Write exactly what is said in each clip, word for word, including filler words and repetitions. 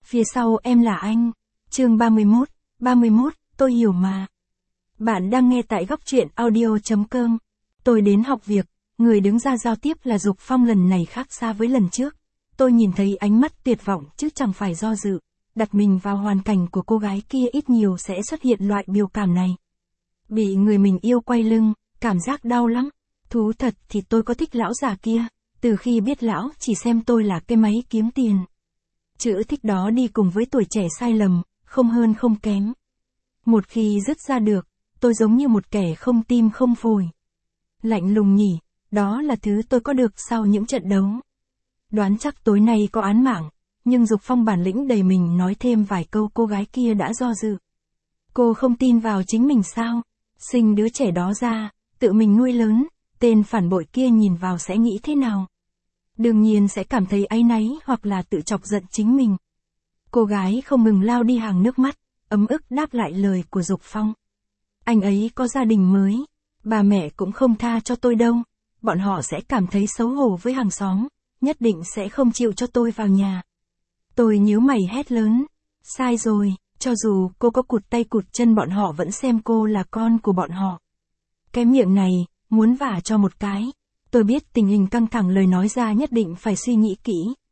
Phía sau em là anh. Chương ba mươi mốt, ba mươi mốt, tôi hiểu mà. Bạn đang nghe tại góc truyện audio chấm com. Tôi đến học việc, người đứng ra giao tiếp là Dục Phong lần này khác xa với lần trước. Tôi nhìn thấy ánh mắt tuyệt vọng chứ chẳng phải do dự. Đặt mình vào hoàn cảnh của cô gái kia ít nhiều sẽ xuất hiện loại biểu cảm này. Bị người mình yêu quay lưng, cảm giác đau lắm. Thú thật thì tôi có thích lão già kia, từ khi biết lão chỉ xem tôi là cái máy kiếm tiền. Chữ thích đó đi cùng với tuổi trẻ sai lầm, không hơn không kém. Một khi dứt ra được, tôi giống như một kẻ không tim không phổi. Lạnh lùng nhỉ, đó là thứ tôi có được sau những trận đấu. Đoán chắc tối nay có án mạng, nhưng Dục Phong bản lĩnh đầy mình nói thêm vài câu. Cô gái kia đã do dự. Cô không tin vào chính mình sao? Sinh đứa trẻ đó ra, tự mình nuôi lớn, tên phản bội kia nhìn vào sẽ nghĩ thế nào? Đương nhiên sẽ cảm thấy áy náy hoặc là tự chọc giận chính mình. Cô gái không ngừng lao đi hàng nước mắt, ấm ức đáp lại lời của Dục Phong. Anh ấy có gia đình mới, bà mẹ cũng không tha cho tôi đâu, bọn họ sẽ cảm thấy xấu hổ với hàng xóm, nhất định sẽ không chịu cho tôi vào nhà. Tôi nhíu mày hét lớn, sai rồi, cho dù cô có cụt tay cụt chân bọn họ vẫn xem cô là con của bọn họ. Cái miệng này, muốn vả cho một cái. Tôi biết tình hình căng thẳng lời nói ra nhất định phải suy nghĩ kỹ.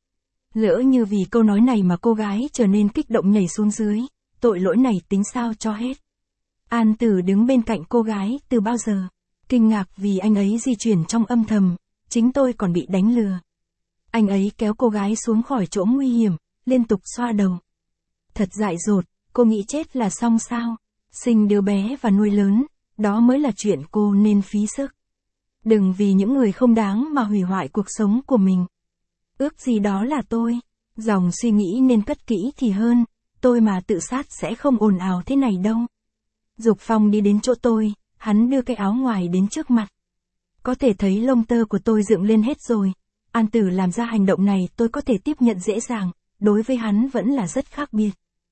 Lỡ như vì câu nói này mà cô gái trở nên kích động nhảy xuống dưới, tội lỗi này tính sao cho hết. An Tử đứng bên cạnh cô gái từ bao giờ, kinh ngạc vì anh ấy di chuyển trong âm thầm, chính tôi còn bị đánh lừa. Anh ấy kéo cô gái xuống khỏi chỗ nguy hiểm, liên tục xoa đầu. Thật dại dột, cô nghĩ chết là xong sao? Sinh đứa bé và nuôi lớn, đó mới là chuyện cô nên phí sức. Đừng vì những người không đáng mà hủy hoại cuộc sống của mình. Ước gì đó là tôi. Dòng suy nghĩ nên cất kỹ thì hơn, tôi mà tự sát sẽ không ồn ào thế này đâu. Dục Phong đi đến chỗ tôi, hắn đưa cái áo ngoài đến trước mặt. Có thể thấy lông tơ của tôi dựng lên hết rồi. An Tử làm ra hành động này tôi có thể tiếp nhận dễ dàng, đối với hắn vẫn là rất khác biệt.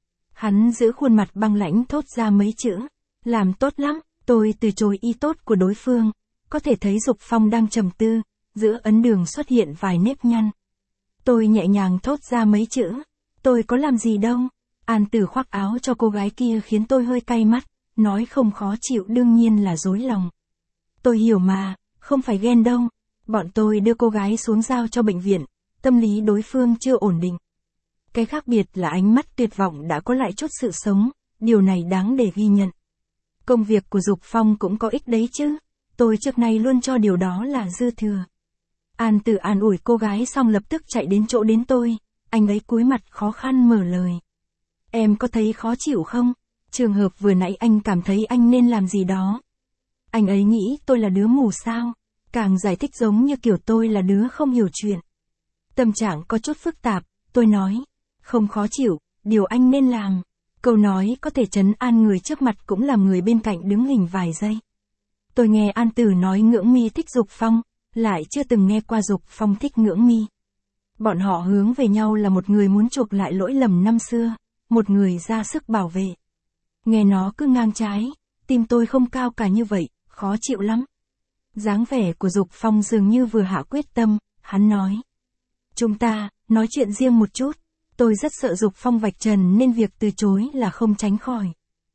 Hắn giữ khuôn mặt băng lãnh thốt ra mấy chữ, làm tốt lắm. Tôi từ chối ý tốt của đối phương. Có thể thấy Dục Phong đang trầm tư, giữa ấn đường xuất hiện vài nếp nhăn. Tôi nhẹ nhàng thốt ra mấy chữ, tôi có làm gì đâu. An Tử khoác áo cho cô gái kia khiến tôi hơi cay mắt, nói không khó chịu đương nhiên là dối lòng. Tôi hiểu mà, không phải ghen đâu. Bọn tôi đưa cô gái xuống giao cho bệnh viện, tâm lý đối phương chưa ổn định. Cái khác biệt là ánh mắt tuyệt vọng đã có lại chút sự sống, điều này đáng để ghi nhận. Công việc của Dục Phong cũng có ích đấy chứ. Tôi trước nay luôn cho điều đó là dư thừa. An Tử an ủi cô gái xong lập tức chạy đến chỗ đến tôi, anh ấy cúi mặt khó khăn mở lời. Em có thấy khó chịu không? Trường hợp vừa nãy anh cảm thấy anh nên làm gì đó. Anh ấy nghĩ tôi là đứa mù sao? Càng giải thích giống như kiểu tôi là đứa không hiểu chuyện. Tâm trạng có chút phức tạp, tôi nói. Không khó chịu, điều anh nên làm. Câu nói có thể trấn an người trước mặt cũng làm người bên cạnh đứng hình vài giây. Tôi nghe An Tử nói Ngưỡng Mi thích Dục Phong, lại chưa từng nghe qua Dục Phong thích Ngưỡng Mi. Bọn họ hướng về nhau là một người muốn chuộc lại lỗi lầm năm xưa, một người ra sức bảo vệ. Nghe nó cứ ngang trái, tim tôi không cao cả như vậy, khó chịu lắm. Dáng vẻ của Dục Phong dường như vừa hạ quyết tâm, hắn nói. Chúng ta, nói chuyện riêng một chút. Tôi rất sợ Dục Phong vạch trần nên việc từ chối là không tránh khỏi.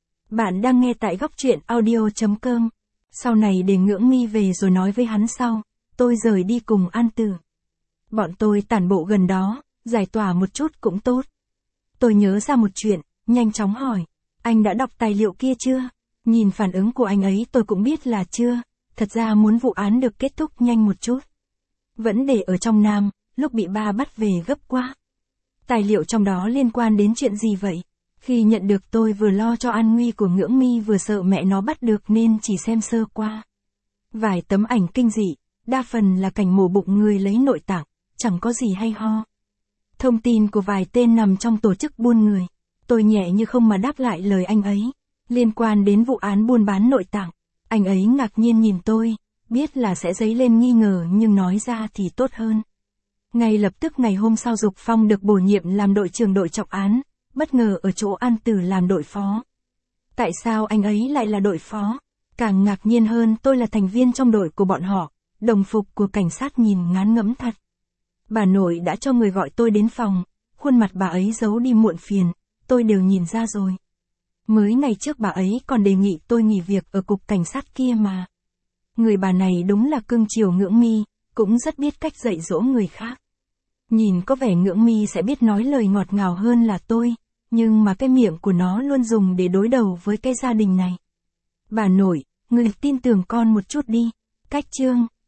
Bạn đang nghe tại góc truyện audio chấm com. Sau này để Ngưỡng Mi về rồi nói với hắn sau, tôi rời đi cùng An Tử. Bọn tôi tản bộ gần đó, giải tỏa một chút cũng tốt. Tôi nhớ ra một chuyện, nhanh chóng hỏi, anh đã đọc tài liệu kia chưa? Nhìn phản ứng của anh ấy tôi cũng biết là chưa, thật ra muốn vụ án được kết thúc nhanh một chút. Vẫn để ở trong Nam, lúc bị ba bắt về gấp quá. Tài liệu trong đó liên quan đến chuyện gì vậy? Khi nhận được tôi vừa lo cho an nguy của Ngưỡng Mi vừa sợ mẹ nó bắt được nên chỉ xem sơ qua. Vài tấm ảnh kinh dị, đa phần là cảnh mổ bụng người lấy nội tạng, chẳng có gì hay ho. Thông tin của vài tên nằm trong tổ chức buôn người. Tôi nhẹ như không mà đáp lại lời anh ấy. Liên quan đến vụ án buôn bán nội tạng. Anh ấy ngạc nhiên nhìn tôi, biết là sẽ dấy lên nghi ngờ nhưng nói ra thì tốt hơn. Ngay lập tức ngày hôm sau Dục Phong được bổ nhiệm làm đội trưởng đội trọng án, bất ngờ ở chỗ An Tử làm đội phó. Tại sao anh ấy lại là đội phó? Càng ngạc nhiên hơn tôi là thành viên trong đội của bọn họ, đồng phục của cảnh sát nhìn ngán ngẩm thật. Bà nội đã cho người gọi tôi đến phòng, khuôn mặt bà ấy giấu đi muộn phiền, tôi đều nhìn ra rồi. Mới ngày trước bà ấy còn đề nghị tôi nghỉ việc ở cục cảnh sát kia mà. Người bà này đúng là cưng chiều Ngưỡng Mi, cũng rất biết cách dạy dỗ người khác. Nhìn có vẻ Ngưỡng Mi sẽ biết nói lời ngọt ngào hơn là tôi, nhưng mà cái miệng của nó luôn dùng để đối đầu với cái gia đình này. Bà nội, người tin tưởng con một chút đi. Cách chương